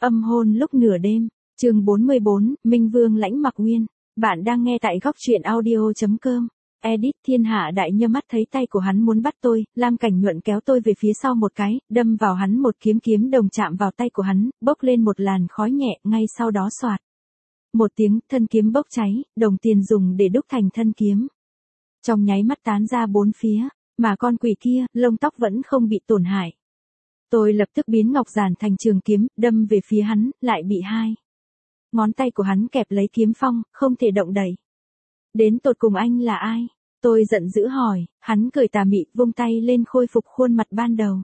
Âm hôn lúc nửa đêm, chương 44, Minh Vương lãnh mặc nguyên. Bạn đang nghe tại góc truyện audio.com. Edit Thiên Hạ đại nhơ mắt thấy tay của hắn muốn bắt tôi, Lam Cảnh Nhuận kéo tôi về phía sau một cái, đâm vào hắn một kiếm đồng chạm vào tay của hắn, bốc lên một làn khói nhẹ, ngay sau đó xoạt. Một tiếng, thân kiếm bốc cháy, đồng tiền dùng để đúc thành thân kiếm. Trong nháy mắt tán ra bốn phía, mà con quỷ kia, lông tóc vẫn không bị tổn hại. Tôi lập tức biến ngọc giản thành trường kiếm, đâm về phía hắn, lại bị hai ngón tay của hắn kẹp lấy kiếm phong, không thể động đậy. Đến tột cùng anh là ai? Tôi giận dữ hỏi, hắn cười tà mị, vung tay lên khôi phục khuôn mặt ban đầu.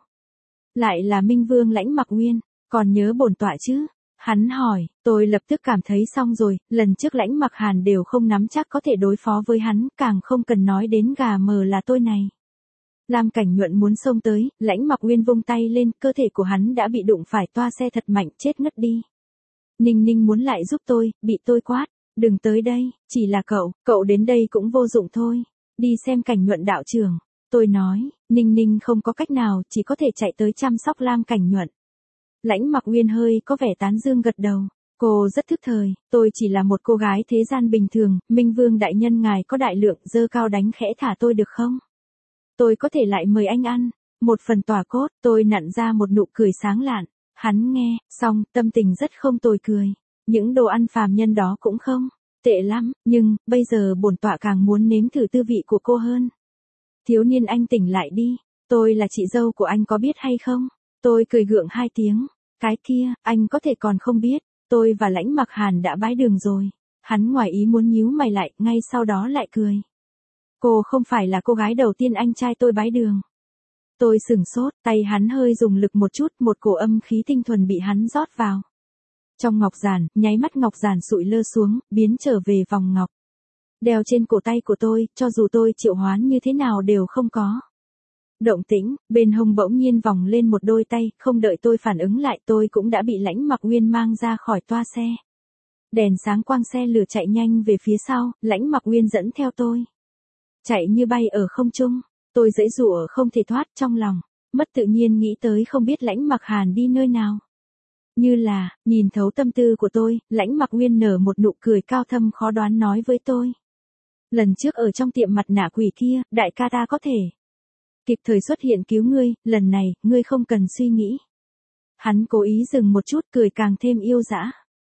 Lại là Minh Vương lãnh mặc nguyên, còn nhớ bổn tọa chứ? Hắn hỏi, tôi lập tức cảm thấy xong rồi, lần trước lãnh mặc hàn đều không nắm chắc có thể đối phó với hắn, càng không cần nói đến gà mờ là tôi này. Lam Cảnh Nhuận muốn xông tới, lãnh mặc nguyên vung tay lên, cơ thể của hắn đã bị đụng phải toa xe thật mạnh, chết ngất đi. Ninh Ninh muốn lại giúp tôi, bị tôi quát, đừng tới đây, chỉ là cậu đến đây cũng vô dụng thôi, đi xem Cảnh Nhuận đạo trưởng. Tôi nói, Ninh Ninh không có cách nào, chỉ có thể chạy tới chăm sóc Lam Cảnh Nhuận. Lãnh mặc nguyên hơi có vẻ tán dương gật đầu, cô rất thức thời, tôi chỉ là một cô gái thế gian bình thường, Minh Vương đại nhân ngài có đại lượng, dơ cao đánh khẽ thả tôi được không? Tôi có thể lại mời anh ăn một phần tỏa cốt. Tôi nặn ra một nụ cười sáng lạn. Hắn nghe xong, tâm tình rất không tồi cười. Những đồ ăn phàm nhân đó cũng không tệ lắm, nhưng bây giờ bổn tọa càng muốn nếm thử tư vị của cô hơn. Thiếu niên, anh tỉnh lại đi, tôi là chị dâu của anh có biết hay không? Tôi cười gượng hai tiếng. Cái kia, anh có thể còn không biết, tôi và lãnh mặc hàn đã bái đường rồi. Hắn ngoài ý muốn nhíu mày lại, ngay sau đó lại cười. Cô không phải là cô gái đầu tiên anh trai tôi bái đường. Tôi sửng sốt, tay hắn hơi dùng lực một chút, một cổ âm khí tinh thuần bị hắn rót vào. Trong ngọc giản, nháy mắt ngọc giản sụi lơ xuống, biến trở về vòng ngọc. Đeo trên cổ tay của tôi, cho dù tôi triệu hoán như thế nào đều không có động tĩnh. Bên hông bỗng nhiên vòng lên một đôi tay, không đợi tôi phản ứng lại tôi cũng đã bị lãnh mặc nguyên mang ra khỏi toa xe. Đèn sáng quang xe lửa chạy nhanh về phía sau, lãnh mặc nguyên dẫn theo tôi. Chạy như bay ở không trung, tôi giãy giụa không thể thoát, trong lòng mất tự nhiên nghĩ tới không biết lãnh mặc hàn đi nơi nào. Như là, nhìn thấu tâm tư của tôi, lãnh mặc nguyên nở một nụ cười cao thâm khó đoán nói với tôi. Lần trước ở trong tiệm mặt nạ quỷ kia, đại ca ta có thể kịp thời xuất hiện cứu ngươi, lần này, ngươi không cần suy nghĩ. Hắn cố ý dừng một chút, cười càng thêm yêu dã.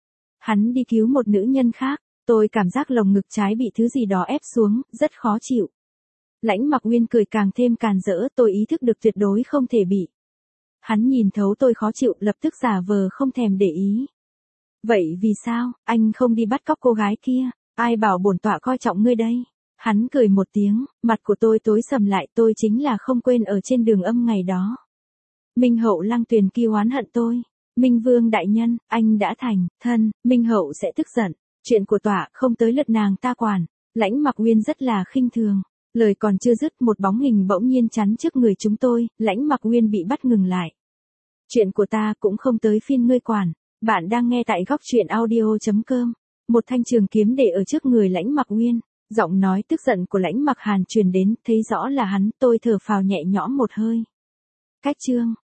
Hắn đi cứu một nữ nhân khác. Tôi cảm giác lồng ngực trái bị thứ gì đó ép xuống, rất khó chịu. Lãnh mặc nguyên cười càng thêm càn rỡ, tôi ý thức được tuyệt đối không thể bị. Hắn nhìn thấu tôi khó chịu, lập tức giả vờ không thèm để ý. Vậy vì sao, anh không đi bắt cóc cô gái kia, ai bảo bổn tọa coi trọng ngươi đây? Hắn cười một tiếng, mặt của tôi tối sầm lại, tôi chính là không quên ở trên đường âm ngày đó. Minh hậu Lăng Tuyền kia oán hận tôi. Minh Vương đại nhân, anh đã thành thân, Minh hậu sẽ tức giận. Chuyện của tọa không tới lượt nàng ta quản. Lãnh mặc nguyên rất là khinh thường. Lời còn chưa dứt, một bóng hình bỗng nhiên chắn trước người chúng tôi, lãnh mặc nguyên bị bắt ngừng lại. Chuyện của ta cũng không tới phiên ngươi quản. Bạn đang nghe tại góc truyện audio.com. Một thanh trường kiếm để ở trước người lãnh mặc nguyên. Giọng nói tức giận của lãnh mặc hàn truyền đến, thấy rõ là hắn, tôi thở phào nhẹ nhõm một hơi. Cách chương